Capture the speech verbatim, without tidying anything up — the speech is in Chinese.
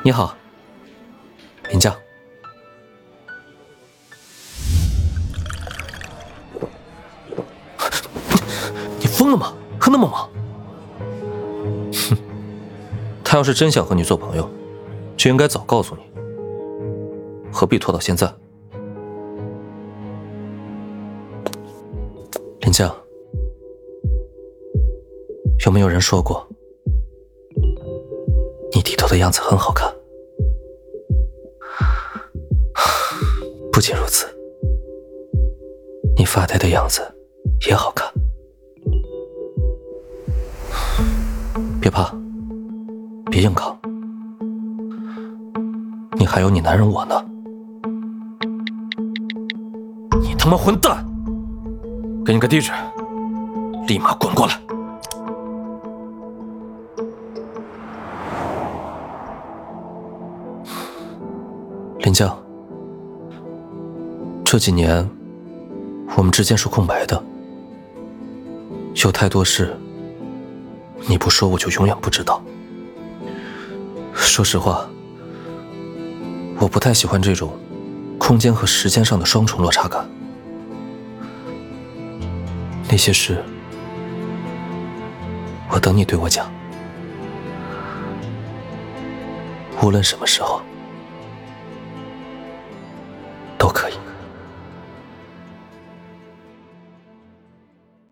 你好，林将。你疯了吗？喝那么猛？哼，他要是真想和你做朋友，就应该早告诉你，何必拖到现在？林将，有没有人说过，你低头的样子很好看？不仅如此，你发呆的样子也好看。别怕，别硬扛，你还有你男人我呢。你他妈混蛋！给你个地址，立马滚过来！林将，这几年我们之间是空白的，有太多事你不说我就永远不知道。说实话，我不太喜欢这种空间和时间上的双重落差感。那些事我等你对我讲，无论什么时候。